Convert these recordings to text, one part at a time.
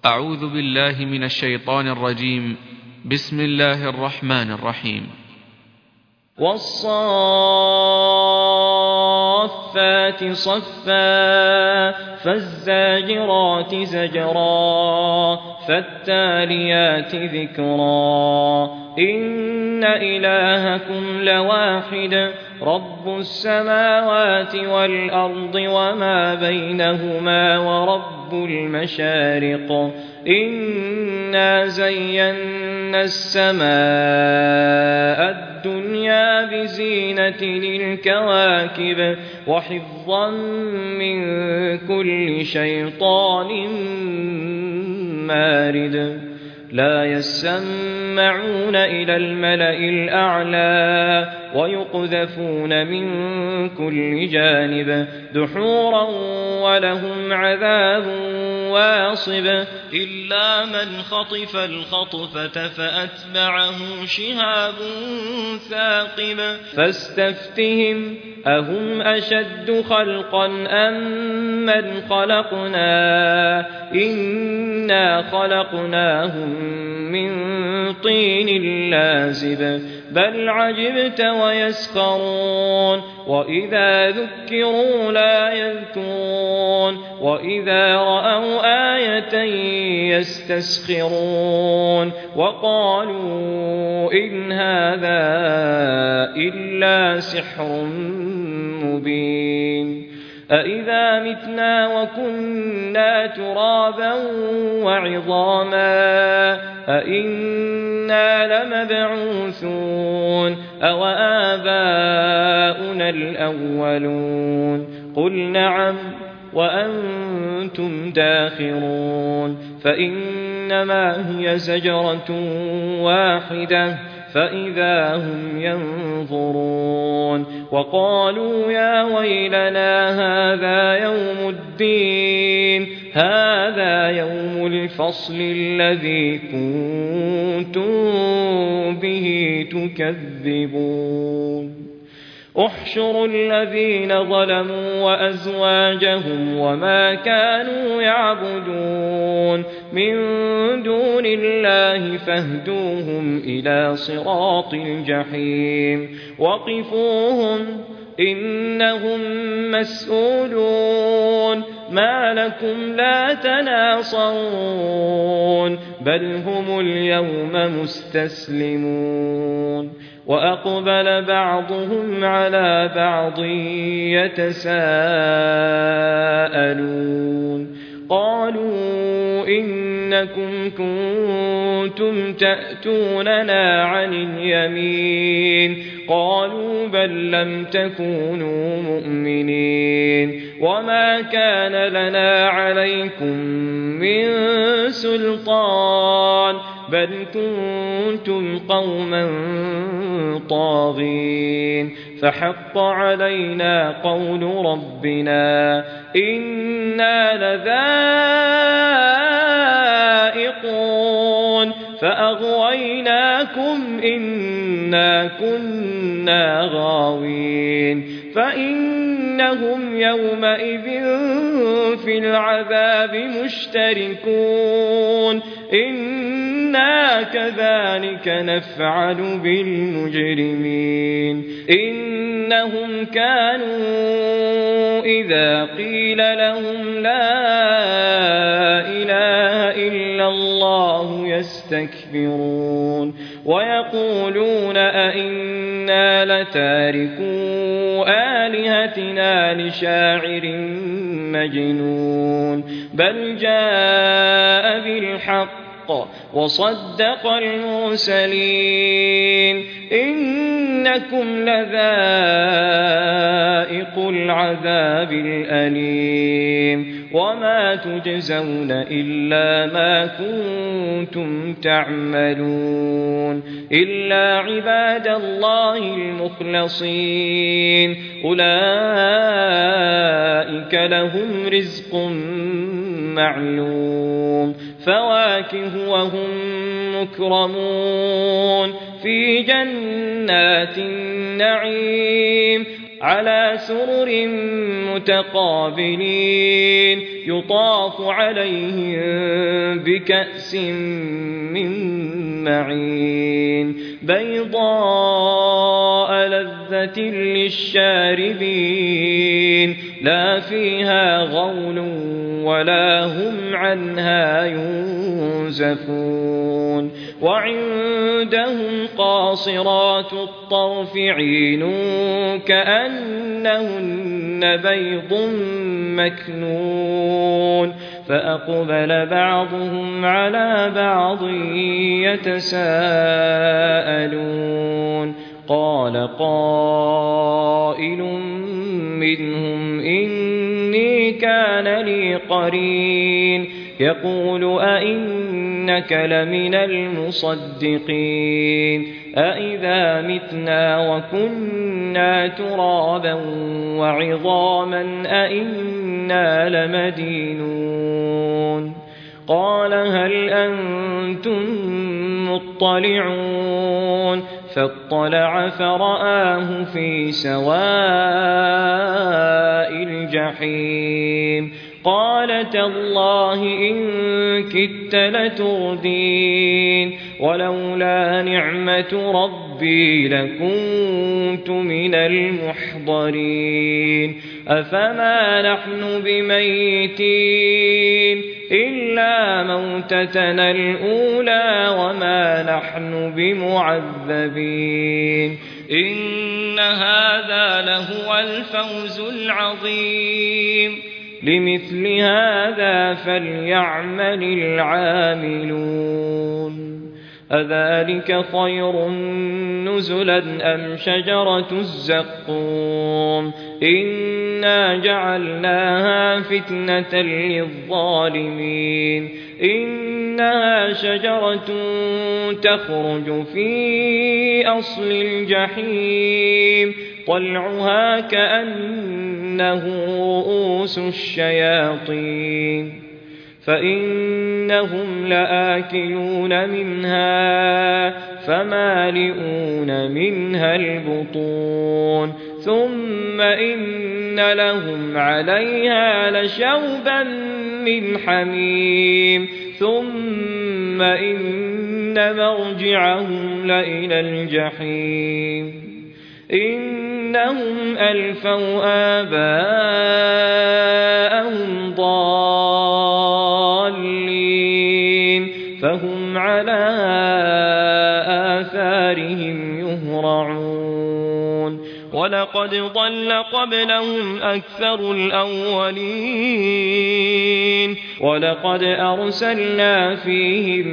أعوذ بالله من الشيطان الرجيم. بسم الله الرحمن الرحيم. والصافات صفا فالزاجرات زجرا فالتاليات ذكرا إن إلهكم لواحد رب السماوات والأرض وما بينهما ورب المشارق إنا زينا السماء الدنيا بزينة للكواكب وحفظا من كل شيطان مارد لا يسمعون إلى الملأ الأعلى ويقذفون من كل جانب دحورا ولهم عذاب واصب إلا من خطف الخطفة فأتبعه شهاب ثاقب فاستفتهم أهم أشد خلقا أم من خلقنا إنا خلقناهم من طين لازب بل عجبت ويسخرون وإذا ذكروا لا يذكرون وإذا رأوا آية يستسخرون وقالوا إن هذا إلا سحر مبين أإذا متنا وكنا ترابا وعظاما أإنا لمبعوثون أو آباؤنا الأولون قل نعم وأنتم داخرون فإنما هي زجرة واحدة فإذا هم ينظرون وقالوا يا ويلنا هذا يوم الدين هذا يوم الفصل الذي كنتم به تكذبون احشروا الذين ظلموا وأزواجهم وما كانوا يعبدون من دون الله فاهدوهم إلى صراط الجحيم وقفوهم إنهم مسؤولون ما لكم لا تناصرون بل هم اليوم مستسلمون وأقبل بعضهم على بعض يتساءلون قالوا إنكم كنتم تأتوننا عن اليمين قالوا بل لم تكونوا مؤمنين وما كان لنا عليكم من سلطان بل كنتم قوما طاغين فحق علينا قول ربنا إنا لذائقون فأغويناكم إنا كنا غاوين فإنهم يومئذ في العذاب مشتركون إنا كذلك نفعل بالمجرمين إنهم كانوا إذا قيل لهم لا إله إلا الله يستكبرون ويقولون أئنا لتاركو آلهتنا لشاعر مجنون بل جاء بالحق وصدق المرسلين إنكم لذائق العذاب الأليم وما تجزون إلا ما كنتم تعملون إلا عباد الله المخلصين أولئك لهم رزق معلوم فواكه وهم مكرمون في جنات النعيم على سرر متقابلين يطاف عليهم بكأس من معين بيضاء لذة للشاربين لا فيها غول ولا هم عنها ينزفون وعندهم قاصرات الطرف عين كأنهن بيض مكنون فأقبل بعضهم على بعض يتساءلون قال قائل منهم إني كان لي قرين يقول أئنك لمن المصدقين أئذا متنا وكنا ترابا وعظاما أئنا لمدينون قال هل أنتم مطلعون فاطلع فرآه في سواء الجحيم قال تالله إن كدت لتردين ولولا نعمة ربي لكنت من المحضرين أفما نحن بميتين إلا موتتنا الأولى وما نحن بمعذبين إن هذا لهو الفوز العظيم لمثل هذا فليعمل العاملون أذلك خير نزلا أم شجرة الزقوم إنا جعلناها فتنة للظالمين إنها شجرة تخرج في أصل الجحيم طلعها كأنه رؤوس الشياطين فإنهم لآكلون منها فمالئون منها البطون ثم إن لهم عليها لشوبا من حميم ثم إن مرجعهم لإلى الجحيم إنهم ألفوا آباءهم ضالين فهم على آثارهم يهرعون ولقد ضل قبلهم أكثر الأولين ولقد أرسلنا فيهم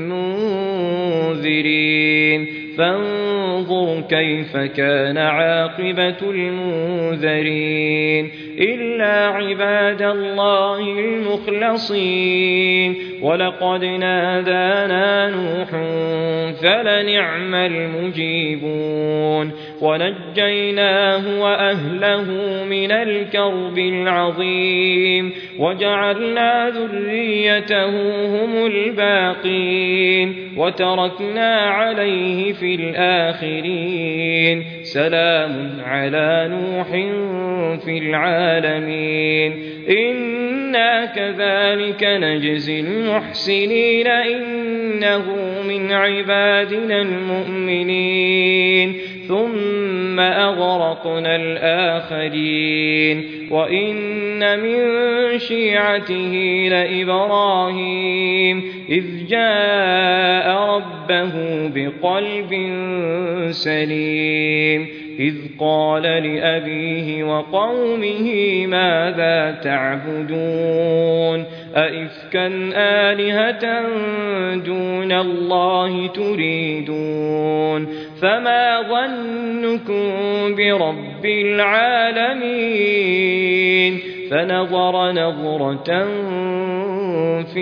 منذرين فانظر كيف كان عاقبة المنذرين إلا عباد الله المخلصين ولقد نادانا نوح فلنعم المجيبون ونجيناه وأهله من الكرب العظيم وجعلنا ذريته هم الباقين وتركنا عليه في الآخرين سلام على نوح في العالمين إنا كذلك نجزي المحسنين إنه من عبادنا المؤمنين ثم أغرقنا الآخرين وإن من شيعته لإبراهيم إذ جاء ربه بقلب سليم إذ قال لأبيه وقومه ماذا تعبدون أئفكا آلهة دون الله تريدون فما ظنكم برب العالمين فنظر نظرة في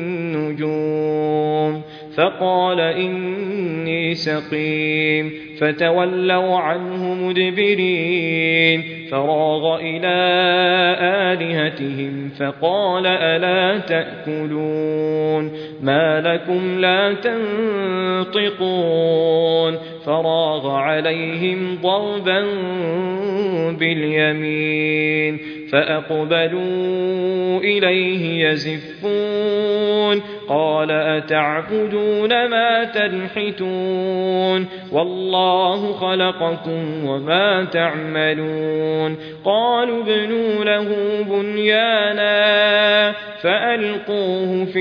النجوم فقال إني سقيم فتولوا عنه مدبرين فراغ إلى آلهتهم فقال ألا تأكلون ما لكم لا تنطقون فراغ عليهم ضربا باليمين فأقبلوا إليه يزفون قال أتعبدون ما تنحتون والله خلقكم وما تعملون قالوا ابنوا له بنيانا فألقوه في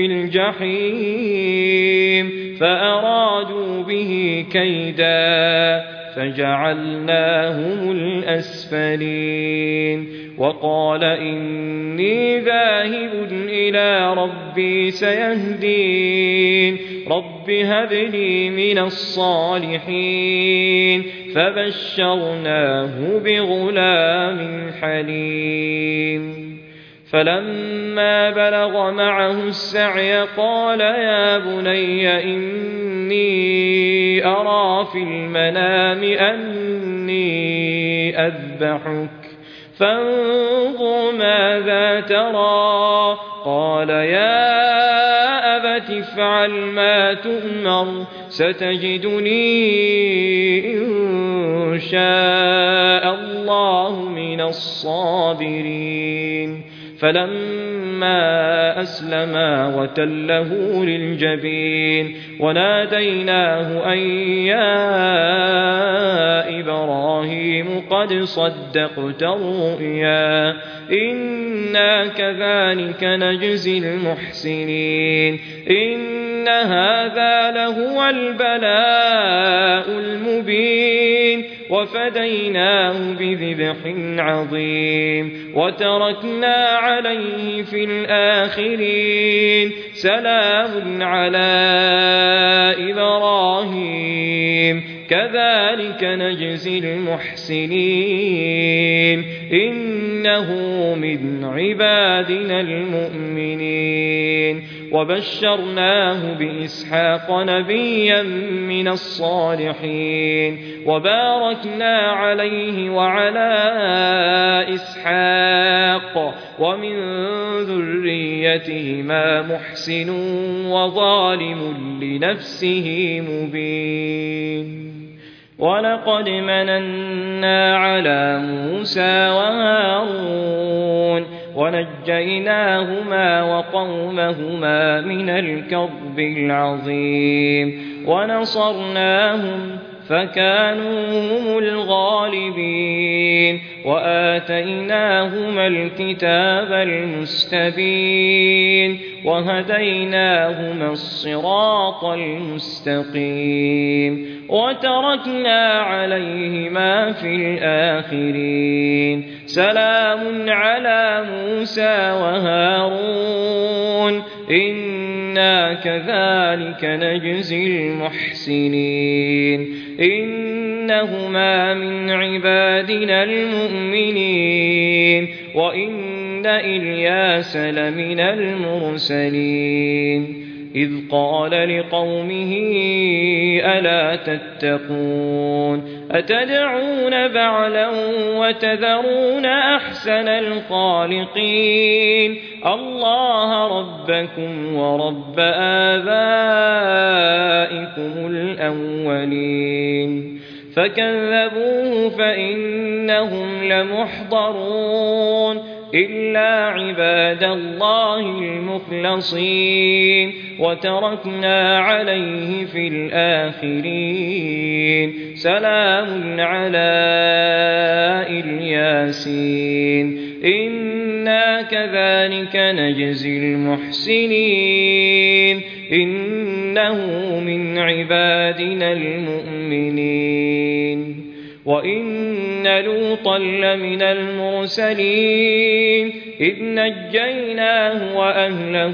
الجحيم فأرادوا به كيدا فجعلناهم الأسفلين وقال إني ذاهب إلى ربي سيهدين رب هب لي من الصالحين فبشرناه بغلام حليم فلما بلغ معه السعي قال يا بني إني أرى في المنام أني أذبحك فانظر ماذا ترى قال يا أبت افعل ما تؤمر ستجدني إن شاء الله من الصابرين فلما أسلما وتله للجبين وناديناه أن يا إبراهيم قد صدقت الرؤيا إنا كذلك نجزي المحسنين إن هذا لهو البلاء المبين وفديناه بذبح عظيم وتركنا عليه في الآخرين سلام على إبراهيم كذلك نجزي المحسنين إنه من عبادنا المؤمنين وبشرناه بإسحاق نبيا من الصالحين وباركنا عليه وعلى إسحاق ومن ذريتهما محسن وظالم لنفسه مبين ولقد مننا على موسى وهارون ونجيناهما وقومهما من الكرب العظيم ونصرناهم فكانوا هم الغالبين وآتيناهما الكتاب المستبين وهديناهما الصراط المستقيم وتركنا عليهما في الآخرين سلام على موسى وهارون إنا كذلك نجزي المحسنين إنهما من عبادنا المؤمنين وإن إلياس لمن المرسلين إذ قال لقومه ألا تتقون أتدعون بعلا وتذرون أحسن الخالقين الله ربكم ورب آبائكم الأولين فكذبوه فإنهم لمحضرون إلا عباد الله المخلصين وتركنا عليه في الآخرين سلام على الياسين إنا كذلك نجزي المحسنين إنه من عبادنا المؤمنين وإن لوطا لمن المرسلين إذ نجيناه وأهله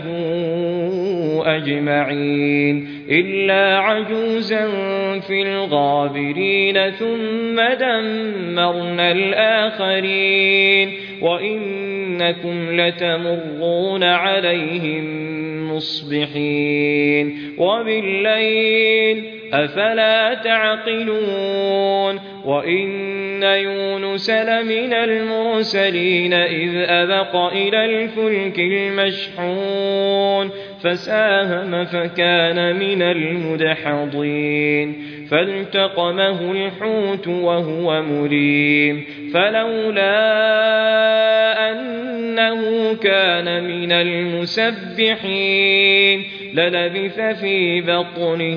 أجمعين إلا عجوزا في الغابرين ثم دمرنا الآخرين وإنكم لتمرون عليهم مصبحين وبالليل أفلا تعقلون وإن يونس لمن المرسلين إذ أبق إلى الفلك المشحون فساهم فكان من المدحضين فالتقمه الحوت وهو مليم فلولا أن أنه كان من المسبحين للبث في بطنه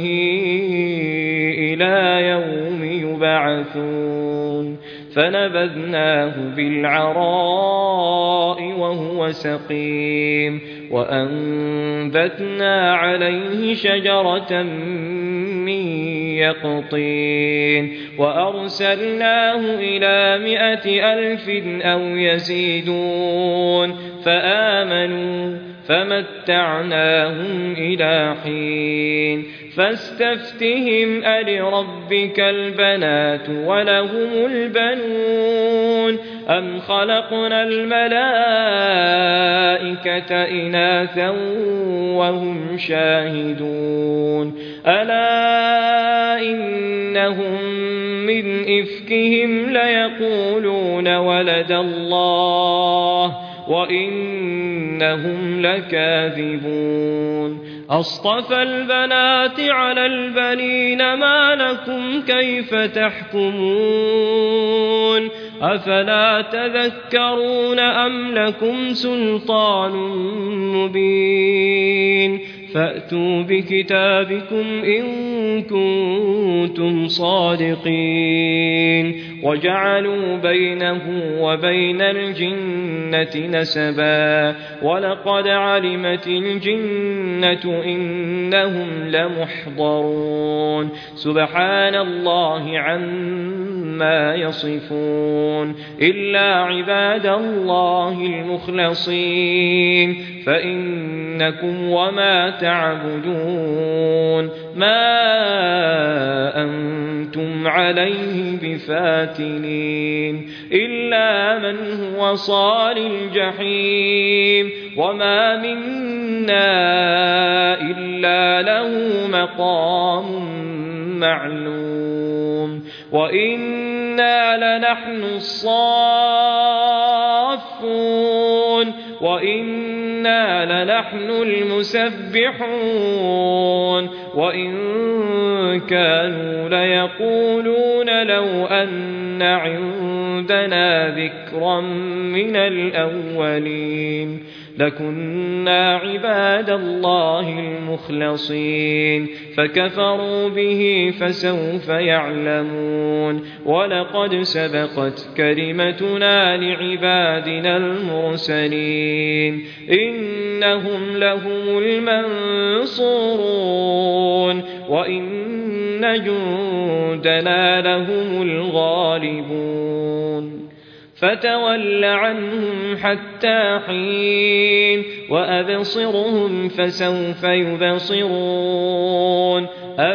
إلى يوم يبعثون فنبذناه بالعراء وهو سقيم وأنبتنا عليه شجرة من يقطين وأرسلناه إلى 100,000 أو يزيدون فآمنوا فمتعناهم إلى حين فاستفتهم ألربك البنات ولهم البنون أم خلقنا الملائكة إناثا وهم شاهدون ألا إنهم من إفكهم ليقولون ولد الله وإنهم لكاذبون أصطفى البنات على البنين ما لكم كيف تحكمون أفلا تذكرون أم لكم سلطان مبين فأتوا بكتابكم إن كنتم صادقين وجعلوا بينه وبين الجنة نسبا ولقد علمت الجنة إنهم لمحضرون سبحان الله عما يصفون إلا عباد الله المخلصين فإنكم وما تعبدون ما أنتم عليه بفاتنين إلا من هو صال الجحيم وما منا إلا له مقام معلوم وإنا لنحن الصافون وإنا لنحن المسبحون وإن كانوا ليقولون لو أن عندنا ذكرا من الأولين لكنا عباد الله المخلصين فكفروا به فسوف يعلمون ولقد سبقت كلمتنا لعبادنا المرسلين إنهم لهم المنصورون وإن جندنا لهم الغالبون فتول عنهم حتى حين وأبصرهم فسوف يبصرون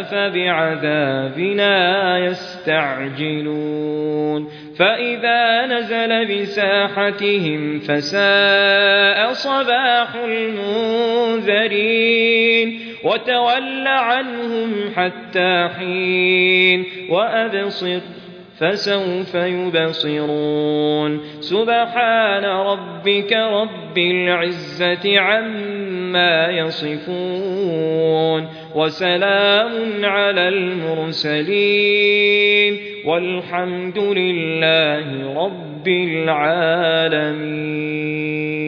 أفبعذابنا يستعجلون فإذا نزل بساحتهم فساء صباح المنذرين وتول عنهم حتى حين وأبصر فسوف يبصرون سبحان ربك رب العزة عما يصفون وسلام على المرسلين والحمد لله رب العالمين.